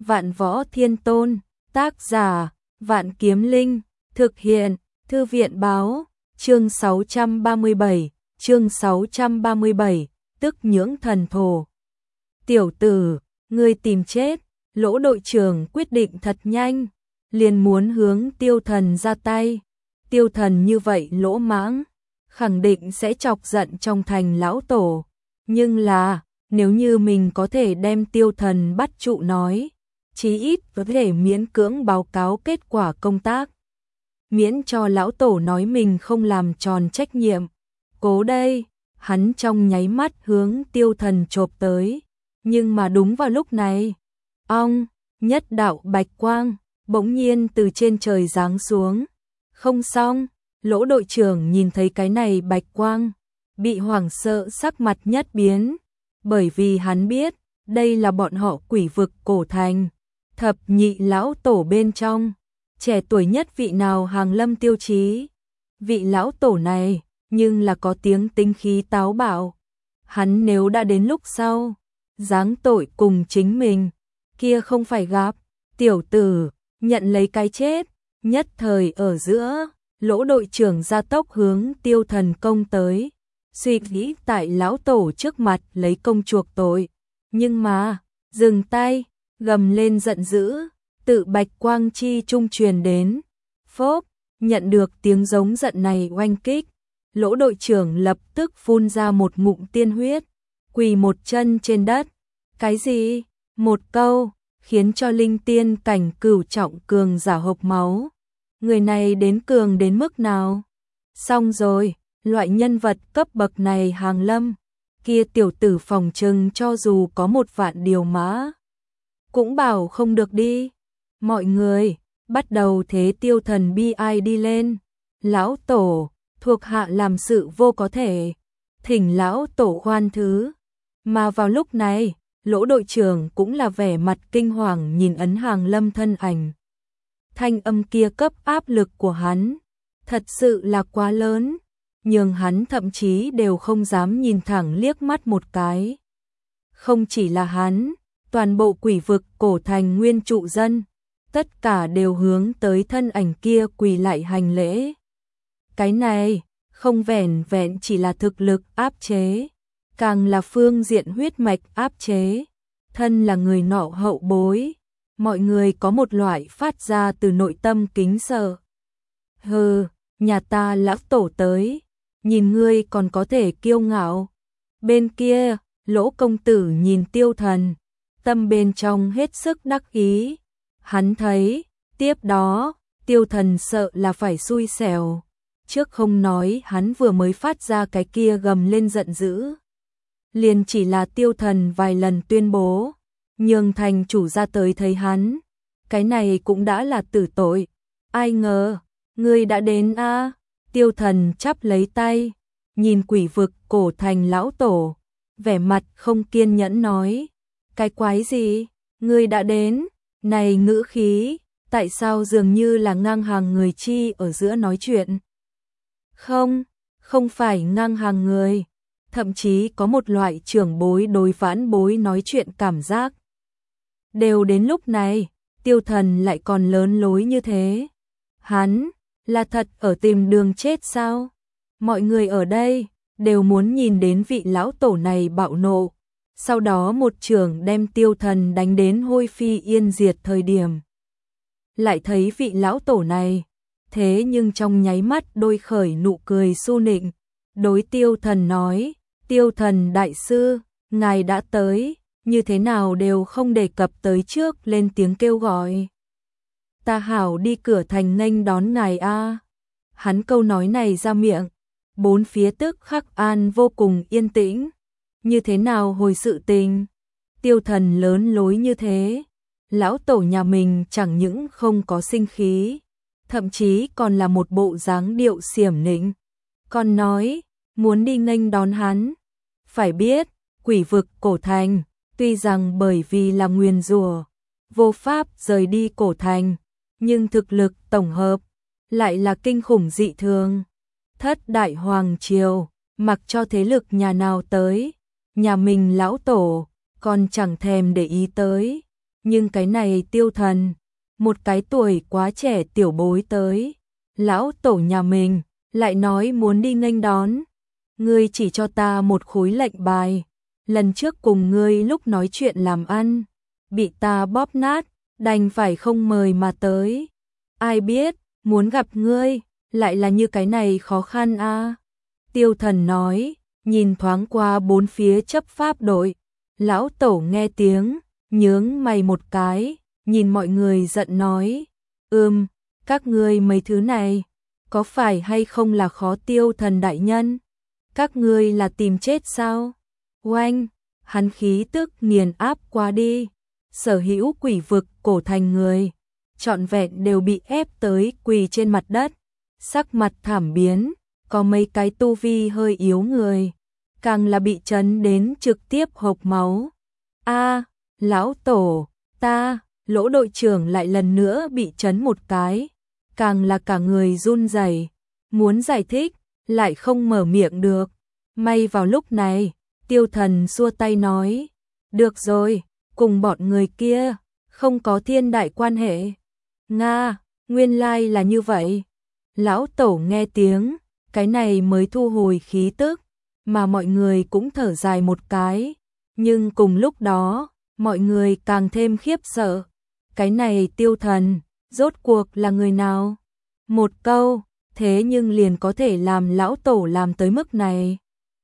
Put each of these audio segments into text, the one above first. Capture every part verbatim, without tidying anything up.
Vạn Võ Thiên Tôn, tác giả, Vạn Kiếm Linh, thực hiện, Thư viện báo, chương sáu trăm ba mươi bảy, chương sáu trăm ba mươi bảy, tức nhưỡng thần thổ. Tiểu tử, ngươi tìm chết, Lỗ đội trưởng quyết định thật nhanh, liền muốn hướng Tiêu Thần ra tay. Tiêu Thần như vậy lỗ mãng, khẳng định sẽ chọc giận trong thành lão tổ. Nhưng là, nếu như mình có thể đem Tiêu Thần bắt trụ nói, chí ít có thể miễn cưỡng báo cáo kết quả công tác. Miễn cho lão tổ nói mình không làm tròn trách nhiệm. Cố đây, hắn trong nháy mắt hướng Tiêu Thần chộp tới. Nhưng mà đúng vào lúc này, ong, nhất đạo bạch quang, bỗng nhiên từ trên trời giáng xuống. Không xong, Lỗ đội trưởng nhìn thấy cái này bạch quang, bị hoảng sợ sắc mặt nhất biến. Bởi vì hắn biết, đây là bọn họ quỷ vực cổ thành. Thập nhị lão tổ bên trong, trẻ tuổi nhất vị nào hàng lâm tiêu chí. Vị lão tổ này, nhưng là có tiếng tinh khí táo bạo. Hắn nếu đã đến lúc sau, giáng tội cùng chính mình, kia không phải gặp. Tiểu tử, nhận lấy cái chết. Nhất thời ở giữa, Lỗ đội trưởng gia tốc hướng Tiêu Thần công tới, suy nghĩ tại lão tổ trước mặt lấy công chuộc tội. Nhưng mà, dừng tay, gầm lên giận dữ, tự bạch quang chi trung truyền đến. Phốp, nhận được tiếng giống giận này oanh kích, Lỗ đội trưởng lập tức phun ra một ngụm tiên huyết, quỳ một chân trên đất. Cái gì? Một câu, khiến cho linh tiên cảnh cửu trọng cường giả hộc máu. Người này đến cường đến mức nào? Xong rồi, loại nhân vật cấp bậc này hàng lâm, kia tiểu tử phòng trừng cho dù có một vạn điều mã, cũng bảo không được đi. Mọi người, bắt đầu thế Tiêu Thần bi ai đi lên. Lão tổ, thuộc hạ làm sự vô có thể, thỉnh lão tổ khoan thứ. Mà vào lúc này, Lỗ đội trưởng cũng là vẻ mặt kinh hoàng nhìn ấn hàng lâm thân ảnh. Thanh âm kia cấp áp lực của hắn, thật sự là quá lớn, nhưng hắn thậm chí đều không dám nhìn thẳng liếc mắt một cái. Không chỉ là hắn, toàn bộ quỷ vực cổ thành nguyên trụ dân, tất cả đều hướng tới thân ảnh kia quỳ lại hành lễ. Cái này, không vẻn vẹn chỉ là thực lực áp chế, càng là phương diện huyết mạch áp chế. Thân là người nọ hậu bối, mọi người có một loại phát ra từ nội tâm kính sợ. Hừ, nhà ta lão tổ tới, nhìn ngươi còn có thể kiêu ngạo. Bên kia, Lỗ công tử nhìn Tiêu Thần, tâm bên trong hết sức đắc ý. Hắn thấy, tiếp đó, Tiêu Thần sợ là phải xui xẻo. Trước không nói hắn vừa mới phát ra cái kia gầm lên giận dữ, liền chỉ là Tiêu Thần vài lần tuyên bố, nhường thành chủ ra tới thấy hắn, cái này cũng đã là tử tội. Ai ngờ, ngươi đã đến a. À? Tiêu Thần chắp lấy tay, nhìn quỷ vực cổ thành lão tổ, vẻ mặt không kiên nhẫn nói, cái quái gì, ngươi đã đến, này ngữ khí, tại sao dường như là ngang hàng người chi ở giữa nói chuyện. Không, không phải ngang hàng người, thậm chí có một loại trưởng bối đối vãn bối nói chuyện cảm giác. Đều đến lúc này, Tiêu Thần lại còn lớn lối như thế. Hắn, là thật ở tìm đường chết sao? Mọi người ở đây, đều muốn nhìn đến vị lão tổ này bạo nộ. Sau đó một trường đem Tiêu Thần đánh đến hôi phi yên diệt thời điểm. Lại thấy vị lão tổ này, thế nhưng trong nháy mắt đôi khởi nụ cười su nịnh. Đối Tiêu Thần nói, Tiêu Thần đại sư, ngài đã tới, như thế nào đều không đề cập tới trước lên tiếng kêu gọi. Ta hảo đi cửa thành nghênh đón ngài a. Hắn câu nói này ra miệng, bốn phía tức khắc an vô cùng yên tĩnh. Như thế nào hồi sự tình? Tiêu Thần lớn lối như thế, lão tổ nhà mình chẳng những không có sinh khí, thậm chí còn là một bộ dáng điệu xiểm nịnh, còn nói muốn đi nghênh đón hắn. Phải biết, quỷ vực cổ thành, tuy rằng bởi vì là nguyền rủa, vô pháp rời đi cổ thành, nhưng thực lực tổng hợp lại là kinh khủng dị thường. Thất đại hoàng triều, mặc cho thế lực nhà nào tới, nhà mình lão tổ còn chẳng thèm để ý tới. Nhưng cái này Tiêu Thần, một cái tuổi quá trẻ tiểu bối tới, lão tổ nhà mình lại nói muốn đi nghênh đón. Ngươi chỉ cho ta một khối lệnh bài, lần trước cùng ngươi lúc nói chuyện làm ăn, bị ta bóp nát, đành phải không mời mà tới. Ai biết, muốn gặp ngươi, lại là như cái này khó khăn a. À? Tiêu Thần nói, nhìn thoáng qua bốn phía chấp pháp đội, lão tổ nghe tiếng, nhướng mày một cái, nhìn mọi người giận nói, ừm, các ngươi mấy thứ này, có phải hay không là khó Tiêu Thần đại nhân? Các ngươi là tìm chết sao? Oanh, hắn khí tức nghiền áp qua đi, sở hữu quỷ vực cổ thành người, trọn vẹn đều bị ép tới quỳ trên mặt đất, sắc mặt thảm biến, có mấy cái tu vi hơi yếu người, càng là bị chấn đến trực tiếp hộc máu. A, lão tổ, ta, Lỗ đội trưởng lại lần nữa bị chấn một cái, càng là cả người run rẩy, muốn giải thích, lại không mở miệng được. May vào lúc này, Tiêu Thần xua tay nói, được rồi, cùng bọn người kia, không có thiên đại quan hệ. Nga, nguyên lai là như vậy. Lão tổ nghe tiếng, cái này mới thu hồi khí tức, mà mọi người cũng thở dài một cái. Nhưng cùng lúc đó, mọi người càng thêm khiếp sợ. Cái này Tiêu Thần, rốt cuộc là người nào? Một câu, thế nhưng liền có thể làm lão tổ làm tới mức này.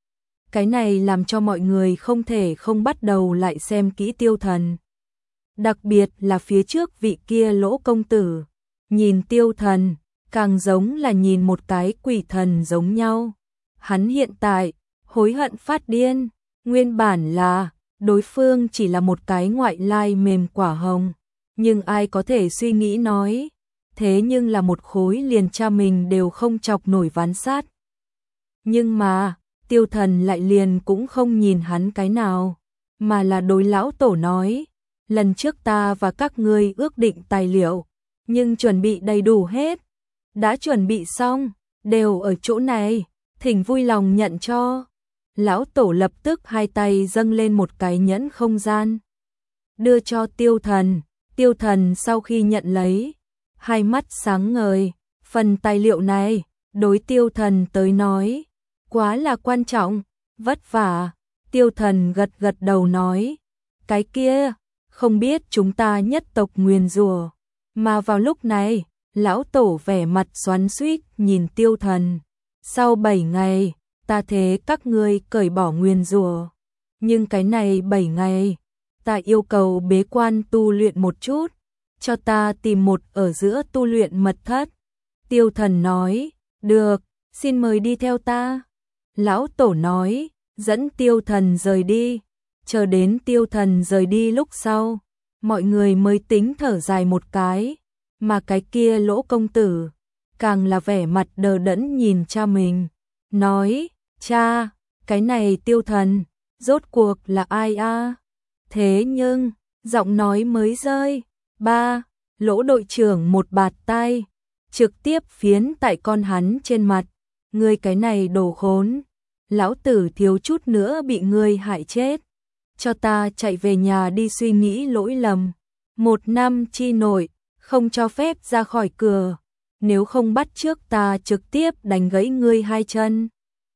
Cái này làm cho mọi người không thể không bắt đầu lại xem kỹ Tiêu Thần. Đặc biệt là phía trước vị kia Lỗ công tử, nhìn Tiêu Thần, càng giống là nhìn một cái quỷ thần giống nhau. Hắn hiện tại, hối hận phát điên, nguyên bản là, đối phương chỉ là một cái ngoại lai mềm quả hồng. Nhưng ai có thể suy nghĩ nói, thế nhưng là một khối liền cha mình đều không chọc nổi ván sát. Nhưng mà, Tiêu Thần lại liền cũng không nhìn hắn cái nào, mà là đối lão tổ nói, lần trước ta và các ngươi ước định tài liệu, nhưng chuẩn bị đầy đủ hết, đã chuẩn bị xong, đều ở chỗ này, thỉnh vui lòng nhận cho. Lão tổ lập tức hai tay dâng lên một cái nhẫn không gian, đưa cho Tiêu Thần. Tiêu Thần sau khi nhận lấy, hai mắt sáng ngời, phần tài liệu này, đối Tiêu Thần tới nói, quá là quan trọng, vất vả. Tiêu Thần gật gật đầu nói, cái kia, không biết chúng ta nhất tộc nguyền rủa. Mà vào lúc này, lão tổ vẻ mặt xoắn xuýt nhìn Tiêu Thần, sau bảy ngày, ta thế các ngươi cởi bỏ nguyền rủa. Nhưng cái này bảy ngày, ta yêu cầu bế quan tu luyện một chút, cho ta tìm một ở giữa tu luyện mật thất. Tiêu Thần nói, được, xin mời đi theo ta. Lão tổ nói, dẫn Tiêu Thần rời đi. Chờ đến Tiêu Thần rời đi lúc sau, mọi người mới tính thở dài một cái, mà cái kia Lỗ công tử, càng là vẻ mặt đờ đẫn nhìn cha mình, nói, cha, cái này Tiêu Thần, rốt cuộc là ai a? Thế nhưng, giọng nói mới rơi, ba, Lỗ đội trưởng một bạt tay, trực tiếp phiến tại con hắn trên mặt, ngươi cái này đồ khốn, lão tử thiếu chút nữa bị ngươi hại chết, cho ta chạy về nhà đi suy nghĩ lỗi lầm, một năm chi nội, không cho phép ra khỏi cửa, nếu không bắt trước ta trực tiếp đánh gãy ngươi hai chân.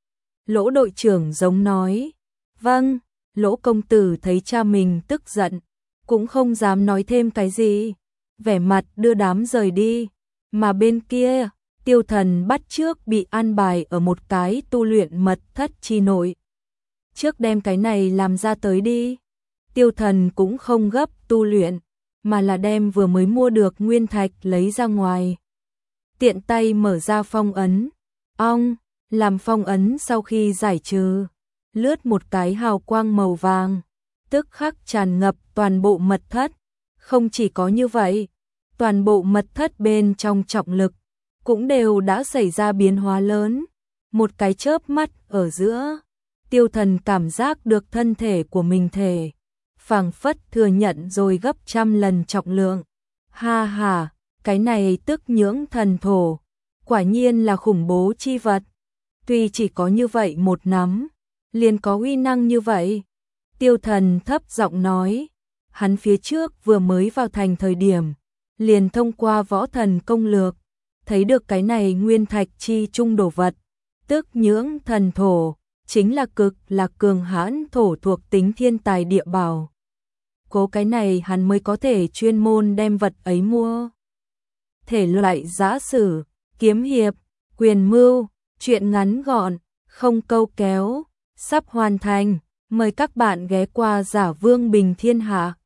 Lỗ đội trưởng giống nói, vâng. Lỗ công tử thấy cha mình tức giận, cũng không dám nói thêm cái gì, vẻ mặt đưa đám rời đi, mà bên kia, Tiêu Thần bắt trước bị an bài ở một cái tu luyện mật thất chi nội. Trước đem cái này làm ra tới đi. Tiêu Thần cũng không gấp tu luyện, mà là đem vừa mới mua được nguyên thạch lấy ra ngoài. Tiện tay mở ra phong ấn, ong, làm phong ấn sau khi giải trừ, lướt một cái hào quang màu vàng, tức khắc tràn ngập toàn bộ mật thất. Không chỉ có như vậy, toàn bộ mật thất bên trong trọng lực cũng đều đã xảy ra biến hóa lớn. Một cái chớp mắt ở giữa, Tiêu Thần cảm giác được thân thể của mình thể, phảng phất thừa nhận rồi gấp trăm lần trọng lượng. Ha ha, cái này tức nhưỡng thần thổ, quả nhiên là khủng bố chi vật. Tuy chỉ có như vậy một nắm, liền có uy năng như vậy. Tiêu Thần thấp giọng nói, hắn phía trước vừa mới vào thành thời điểm, liền thông qua võ thần công lược, thấy được cái này nguyên thạch chi trung đồ vật, tức nhưỡng thần thổ, chính là cực là cường hãn thổ thuộc tính thiên tài địa bảo. Cố cái này hắn mới có thể chuyên môn đem vật ấy mua. Thể loại giã sử, kiếm hiệp, quyền mưu, truyện ngắn gọn, không câu kéo, sắp hoàn thành, mời các bạn ghé qua Giả Vương Bình Thiên Hạ.